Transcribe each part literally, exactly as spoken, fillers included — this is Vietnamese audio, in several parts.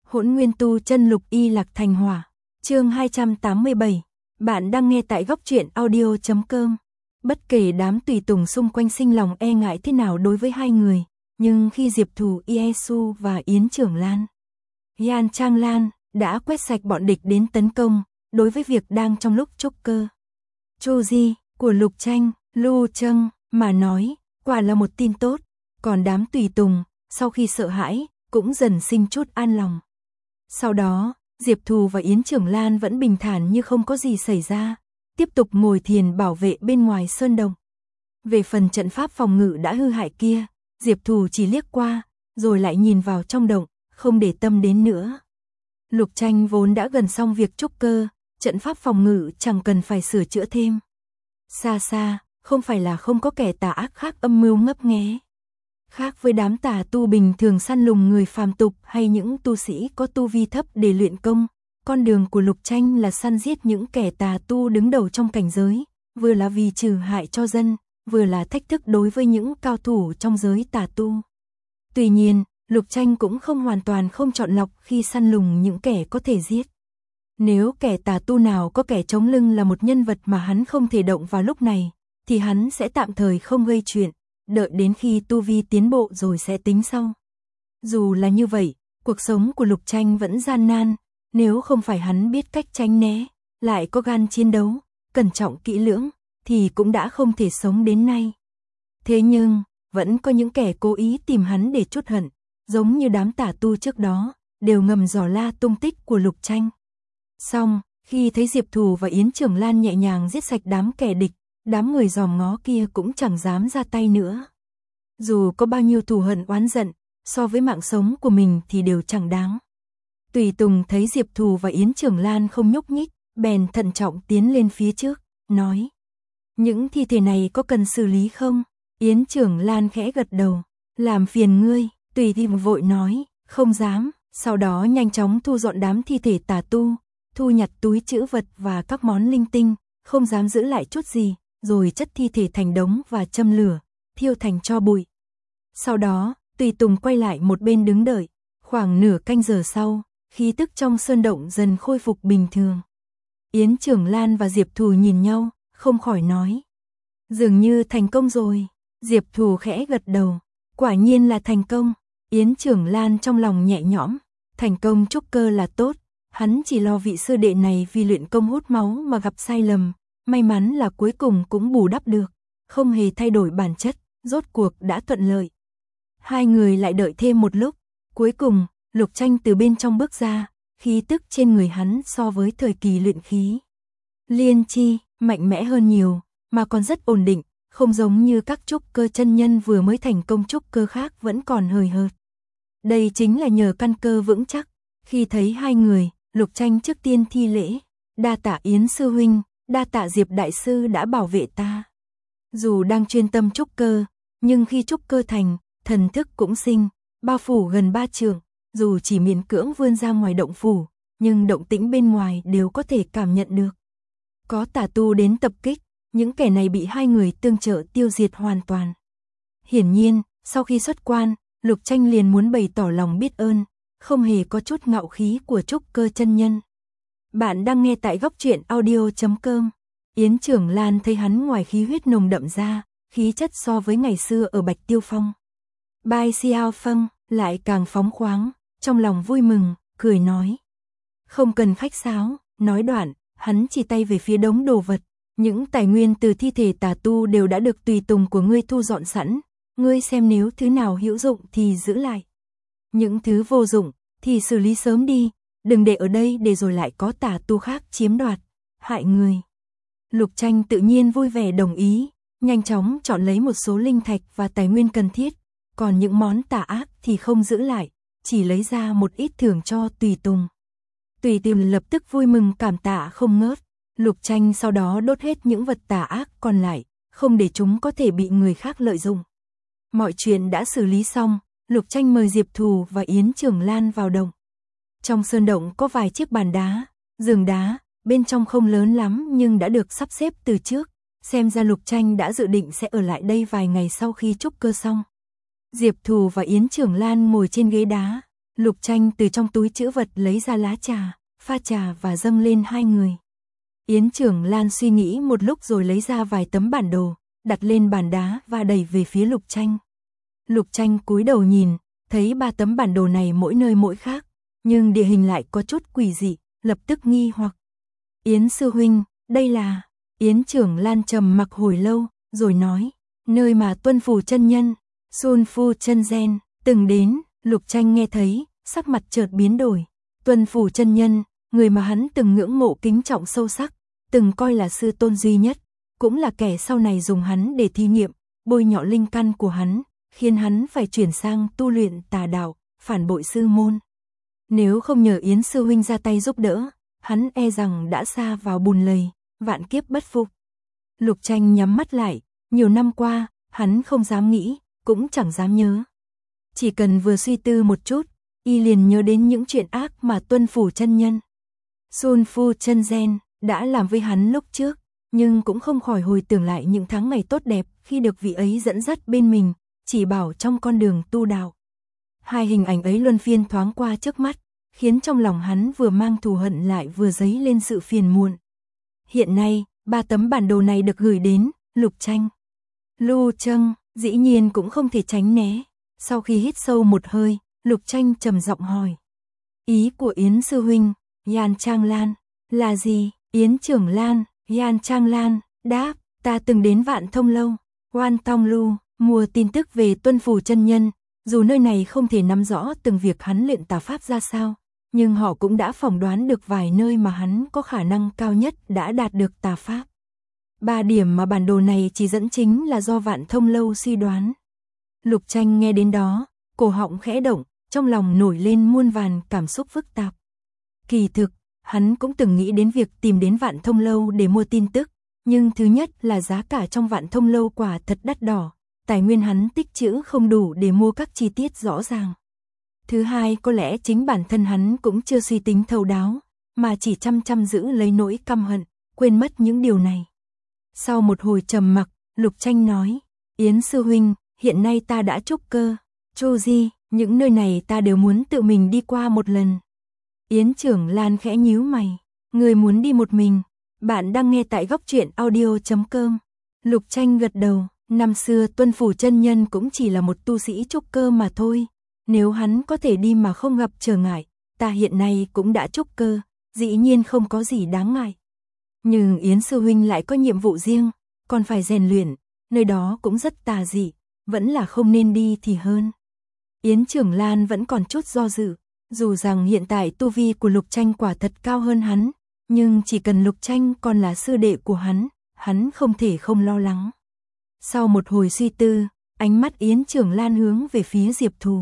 Hỗn Nguyên Tu Chân Lục Y Lạc Thành Hỏa. Chương hai trăm tám mươi bảy. Bạn đang nghe tại góc truyện audio chấm com. Bất kể đám tùy tùng xung quanh sinh lòng e ngại thế nào đối với hai người, nhưng khi Diệp Thù, Iesu và Yến Trưởng Lan, Yan Trang Lan đã quét sạch bọn địch đến tấn công, đối với việc đang trong lúc trúc cơ Chu Di của Lục Tranh, Lu Trâng mà nói, quả là một tin tốt, còn đám tùy tùng, sau khi sợ hãi, cũng dần sinh chút an lòng. Sau đó, Diệp Thù và Yến Trưởng Lan vẫn bình thản như không có gì xảy ra, tiếp tục ngồi thiền bảo vệ bên ngoài sơn động. Về phần trận pháp phòng ngự đã hư hại kia, Diệp Thù chỉ liếc qua, rồi lại nhìn vào trong động, không để tâm đến nữa. Lục Tranh vốn đã gần xong việc trúc cơ, trận pháp phòng ngự chẳng cần phải sửa chữa thêm. Xa xa, không phải là không có kẻ tà ác khác âm mưu ngấp nghé. Khác với đám tà tu bình thường săn lùng người phàm tục hay những tu sĩ có tu vi thấp để luyện công, con đường của Lục Tranh là săn giết những kẻ tà tu đứng đầu trong cảnh giới, vừa là vì trừ hại cho dân, vừa là thách thức đối với những cao thủ trong giới tà tu. Tuy nhiên, Lục Tranh cũng không hoàn toàn không chọn lọc khi săn lùng những kẻ có thể giết. Nếu kẻ tà tu nào có kẻ chống lưng là một nhân vật mà hắn không thể động vào lúc này, thì hắn sẽ tạm thời không gây chuyện, đợi đến khi tu vi tiến bộ rồi sẽ tính sau. Dù là như vậy, cuộc sống của Lục Tranh vẫn gian nan, nếu không phải hắn biết cách tránh né, lại có gan chiến đấu, cẩn trọng kỹ lưỡng, thì cũng đã không thể sống đến nay. Thế nhưng, vẫn có những kẻ cố ý tìm hắn để trút hận, giống như đám tà tu trước đó, đều ngầm dò la tung tích của Lục Tranh. Xong, khi thấy Diệp Thù và Yến Trưởng Lan nhẹ nhàng giết sạch đám kẻ địch, đám người dòm ngó kia cũng chẳng dám ra tay nữa. Dù có bao nhiêu thù hận oán giận, so với mạng sống của mình thì đều chẳng đáng. Tùy tùng thấy Diệp Thù và Yến Trưởng Lan không nhúc nhích, bèn thận trọng tiến lên phía trước, nói: những thi thể này có cần xử lý không? Yến Trưởng Lan khẽ gật đầu, làm phiền ngươi. Tùy Tìm vội nói, không dám, sau đó nhanh chóng thu dọn đám thi thể tà tu, thu nhặt túi trữ vật và các món linh tinh, không dám giữ lại chút gì, rồi chất thi thể thành đống và châm lửa, thiêu thành tro bụi. Sau đó, Tùy Tùng quay lại một bên đứng đợi, khoảng nửa canh giờ sau, khí tức trong sơn động dần khôi phục bình thường. Yến Trưởng Lan và Diệp Thù nhìn nhau, không khỏi nói: dường như thành công rồi. Diệp Thù khẽ gật đầu, quả nhiên là thành công. Yến Trưởng Lan trong lòng nhẹ nhõm, thành công trúc cơ là tốt, hắn chỉ lo vị sư đệ này vì luyện công hút máu mà gặp sai lầm, may mắn là cuối cùng cũng bù đắp được, không hề thay đổi bản chất, rốt cuộc đã thuận lợi. Hai người lại đợi thêm một lúc, cuối cùng, Lục Tranh từ bên trong bước ra, khí tức trên người hắn so với thời kỳ luyện khí Liên Chi, mạnh mẽ hơn nhiều, mà còn rất ổn định, không giống như các trúc cơ chân nhân vừa mới thành công trúc cơ khác vẫn còn hời hợt. Đây chính là nhờ căn cơ vững chắc. Khi thấy hai người, Lục Tranh trước tiên thi lễ, đa tạ Yến sư huynh, đa tạ Diệp đại sư đã bảo vệ ta. Dù đang chuyên tâm trúc cơ, nhưng khi trúc cơ thành, thần thức cũng sinh, bao phủ gần ba trượng, dù chỉ miễn cưỡng vươn ra ngoài động phủ, nhưng động tĩnh bên ngoài đều có thể cảm nhận được. Có tà tu đến tập kích, những kẻ này bị hai người tương trợ tiêu diệt hoàn toàn. Hiển nhiên, sau khi xuất quan, Lục Tranh liền muốn bày tỏ lòng biết ơn, không hề có chút ngạo khí của trúc cơ chân nhân. Bạn đang nghe tại góc truyện audio chấm com. Yến Trưởng Lan thấy hắn ngoài khí huyết nồng đậm ra, khí chất so với ngày xưa ở Bạch Tiêu Phong, Bai Xiao Phâng lại càng phóng khoáng, trong lòng vui mừng, cười nói: không cần khách sáo. Nói đoạn, hắn chỉ tay về phía đống đồ vật. Những tài nguyên từ thi thể tà tu đều đã được tùy tùng của ngươi thu dọn sẵn, ngươi xem nếu thứ nào hữu dụng thì giữ lại. Những thứ vô dụng thì xử lý sớm đi, đừng để ở đây để rồi lại có tà tu khác chiếm đoạt, hại người. Lục Tranh tự nhiên vui vẻ đồng ý, nhanh chóng chọn lấy một số linh thạch và tài nguyên cần thiết, còn những món tà ác thì không giữ lại, chỉ lấy ra một ít thưởng cho tùy tùng. Tùy Tìm lập tức vui mừng cảm tạ không ngớt. Lục Tranh sau đó đốt hết những vật tà ác còn lại, không để chúng có thể bị người khác lợi dụng. Mọi chuyện đã xử lý xong, Lục Tranh mời Diệp Thù và Yến Trưởng Lan vào động. Trong sơn động có vài chiếc bàn đá, giường đá, bên trong không lớn lắm nhưng đã được sắp xếp từ trước, xem ra Lục Tranh đã dự định sẽ ở lại đây vài ngày sau khi trúc cơ xong. Diệp Thù và Yến Trưởng Lan ngồi trên ghế đá, Lục Tranh từ trong túi trữ vật lấy ra lá trà, pha trà và dâng lên hai người. Yến Trưởng Lan suy nghĩ một lúc rồi lấy ra vài tấm bản đồ, đặt lên bàn đá và đẩy về phía Lục Tranh. Lục Tranh cúi đầu nhìn, thấy ba tấm bản đồ này mỗi nơi mỗi khác, nhưng địa hình lại có chút quỷ dị, lập tức nghi hoặc. Yến sư huynh, đây là... Yến Trưởng Lan trầm mặc hồi lâu, rồi nói, nơi mà Tuân Phủ chân nhân, Sun Phu chân gen, từng đến. Lục Tranh nghe thấy, sắc mặt chợt biến đổi. Tuân Phủ chân nhân, người mà hắn từng ngưỡng mộ kính trọng sâu sắc, từng coi là sư tôn duy nhất, cũng là kẻ sau này dùng hắn để thí nghiệm, bôi nhọ linh căn của hắn, khiến hắn phải chuyển sang tu luyện tà đạo, phản bội sư môn. Nếu không nhờ Yến sư huynh ra tay giúp đỡ, hắn e rằng đã sa vào bùn lầy, vạn kiếp bất phục. Lục Tranh nhắm mắt lại, nhiều năm qua, hắn không dám nghĩ, cũng chẳng dám nhớ. Chỉ cần vừa suy tư một chút, y liền nhớ đến những chuyện ác mà Tuân Phủ chân nhân, Sun Phu chân gen đã làm với hắn lúc trước, nhưng cũng không khỏi hồi tưởng lại những tháng ngày tốt đẹp khi được vị ấy dẫn dắt bên mình, chỉ bảo trong con đường tu đạo. Hai hình ảnh ấy luân phiên thoáng qua trước mắt, khiến trong lòng hắn vừa mang thù hận lại vừa dấy lên sự phiền muộn. Hiện nay, ba tấm bản đồ này được gửi đến Lục Tranh. Lu Trâng dĩ nhiên cũng không thể tránh né. Sau khi hít sâu một hơi, Lục Tranh trầm giọng hỏi. Ý của Yến sư huynh, Yan Trang Lan, là gì? Yến Trưởng Lan, Yan Trang Lan, đáp, ta từng đến Vạn Thông Lâu, Quan Tong Lu, mua tin tức về Tuân Phủ chân nhân, dù nơi này không thể nắm rõ từng việc hắn luyện tà pháp ra sao, nhưng họ cũng đã phỏng đoán được vài nơi mà hắn có khả năng cao nhất đã đạt được tà pháp. Ba điểm mà bản đồ này chỉ dẫn chính là do Vạn Thông Lâu suy đoán. Lục Tranh nghe đến đó, cổ họng khẽ động, trong lòng nổi lên muôn vàn cảm xúc phức tạp. Kỳ thực, hắn cũng từng nghĩ đến việc tìm đến Vạn Thông Lâu để mua tin tức, nhưng thứ nhất là giá cả trong Vạn Thông Lâu quả thật đắt đỏ, tài nguyên hắn tích trữ không đủ để mua các chi tiết rõ ràng. Thứ hai, có lẽ chính bản thân hắn cũng chưa suy tính thấu đáo, mà chỉ chăm chăm giữ lấy nỗi căm hận, quên mất những điều này. Sau một hồi trầm mặc, Lục Tranh nói, Yến sư huynh, hiện nay ta đã trúc cơ, Chu Di, những nơi này ta đều muốn tự mình đi qua một lần. Yến Trưởng Lan khẽ nhíu mày, người muốn đi một mình, bạn đang nghe tại góc truyện audio chấm com. Lục Tranh gật đầu, năm xưa Tuân Phủ chân nhân cũng chỉ là một tu sĩ trúc cơ mà thôi, nếu hắn có thể đi mà không gặp trở ngại, ta hiện nay cũng đã trúc cơ, dĩ nhiên không có gì đáng ngại. Nhưng Yến sư huynh lại có nhiệm vụ riêng, còn phải rèn luyện, nơi đó cũng rất tà dị, vẫn là không nên đi thì hơn. Yến Trưởng Lan vẫn còn chút do dự, dù rằng hiện tại tu vi của Lục Tranh quả thật cao hơn hắn, nhưng chỉ cần Lục Tranh còn là sư đệ của hắn, hắn không thể không lo lắng. Sau một hồi suy tư, ánh mắt Yến Trưởng Lan hướng về phía Diệp Thù.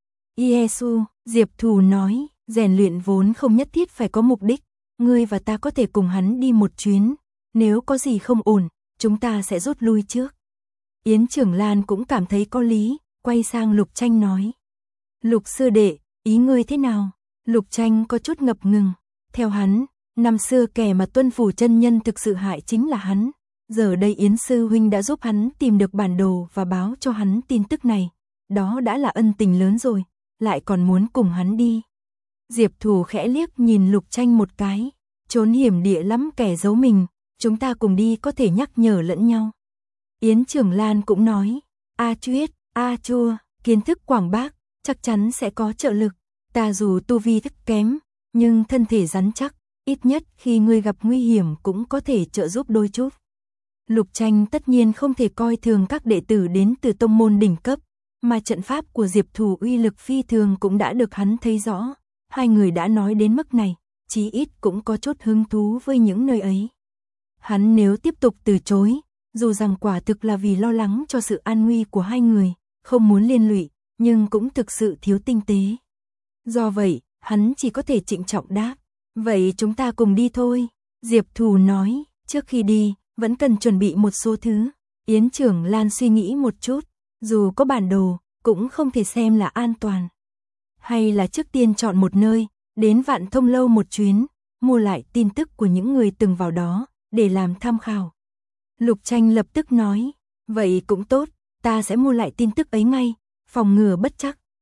Yesu, Diệp Thù nói, rèn luyện vốn không nhất thiết phải có mục đích, ngươi và ta có thể cùng hắn đi một chuyến, nếu có gì không ổn, chúng ta sẽ rút lui trước. Yến Trưởng Lan cũng cảm thấy có lý, quay sang Lục Tranh nói. Lục sư đệ, ý ngươi thế nào? Lục Tranh có chút ngập ngừng, theo hắn, năm xưa kẻ mà Tuân Phủ chân nhân thực sự hại chính là hắn, giờ đây Yến sư huynh đã giúp hắn tìm được bản đồ và báo cho hắn tin tức này, đó đã là ân tình lớn rồi, lại còn muốn cùng hắn đi. Diệp Thù khẽ liếc nhìn Lục Tranh một cái, trốn hiểm địa lắm kẻ giấu mình, chúng ta cùng đi có thể nhắc nhở lẫn nhau. Yến Trưởng Lan cũng nói, A Chuyết, A Chua, kiến thức quảng bác, chắc chắn sẽ có trợ lực, ta dù tu vi thức kém, nhưng thân thể rắn chắc, ít nhất khi ngươi gặp nguy hiểm cũng có thể trợ giúp đôi chút. Lục Tranh tất nhiên không thể coi thường các đệ tử đến từ tông môn đỉnh cấp, mà trận pháp của Diệp Thù uy lực phi thường cũng đã được hắn thấy rõ, hai người đã nói đến mức này, chí ít cũng có chút hứng thú với những nơi ấy. Hắn nếu tiếp tục từ chối, dù rằng quả thực là vì lo lắng cho sự an nguy của hai người, không muốn liên lụy, nhưng cũng thực sự thiếu tinh tế. Do vậy, hắn chỉ có thể trịnh trọng đáp, vậy chúng ta cùng đi thôi. Diệp Thù nói, trước khi đi, vẫn cần chuẩn bị một số thứ. Yến Trưởng Lan suy nghĩ một chút, dù có bản đồ, cũng không thể xem là an toàn. Hay là trước tiên chọn một nơi, đến Vạn Thông Lâu một chuyến, mua lại tin tức của những người từng vào đó, để làm tham khảo. Lục Tranh lập tức nói, vậy cũng tốt, ta sẽ mua lại tin tức ấy ngay, phòng ngừa bất chắc.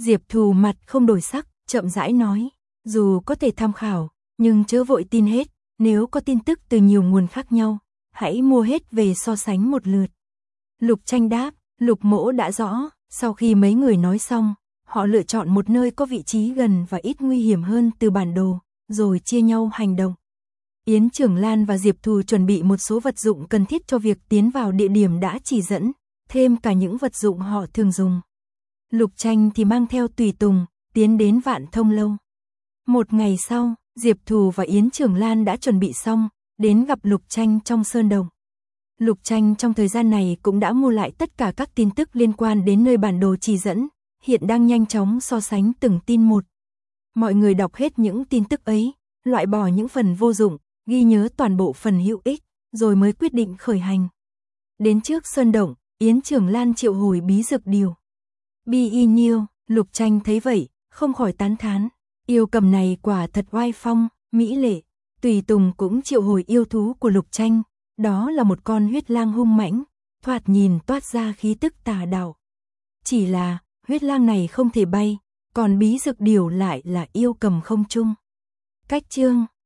Diệp Thù mặt không đổi sắc, chậm rãi nói, dù có thể tham khảo, nhưng chớ vội tin hết, nếu có tin tức từ nhiều nguồn khác nhau, hãy mua hết về so sánh một lượt. Lục Tranh đáp, Lục Mỗ đã rõ. Sau khi mấy người nói xong, họ lựa chọn một nơi có vị trí gần và ít nguy hiểm hơn từ bản đồ, rồi chia nhau hành động. Yến Trưởng Lan và Diệp Thù chuẩn bị một số vật dụng cần thiết cho việc tiến vào địa điểm đã chỉ dẫn, thêm cả những vật dụng họ thường dùng. Lục Tranh thì mang theo tùy tùng, tiến đến Vạn Thông Lâu. Một ngày sau, Diệp Thù và Yến Trưởng Lan đã chuẩn bị xong, đến gặp Lục Tranh trong sơn động. Lục Tranh trong thời gian này cũng đã mua lại tất cả các tin tức liên quan đến nơi bản đồ chỉ dẫn, hiện đang nhanh chóng so sánh từng tin một. Mọi người đọc hết những tin tức ấy, loại bỏ những phần vô dụng, ghi nhớ toàn bộ phần hữu ích, rồi mới quyết định khởi hành. Đến trước sơn động, Yến Trưởng Lan triệu hồi bí dược điều. Bi y nhiêu, Lục Tranh thấy vậy, không khỏi tán thán. Yêu cầm này quả thật oai phong, mỹ lệ. Tùy tùng cũng triệu hồi yêu thú của Lục Tranh. Đó là một con huyết lang hung mãnh, thoạt nhìn toát ra khí tức tà đạo. Chỉ là, huyết lang này không thể bay, còn bí dược điều lại là yêu cầm không trung. Cách chương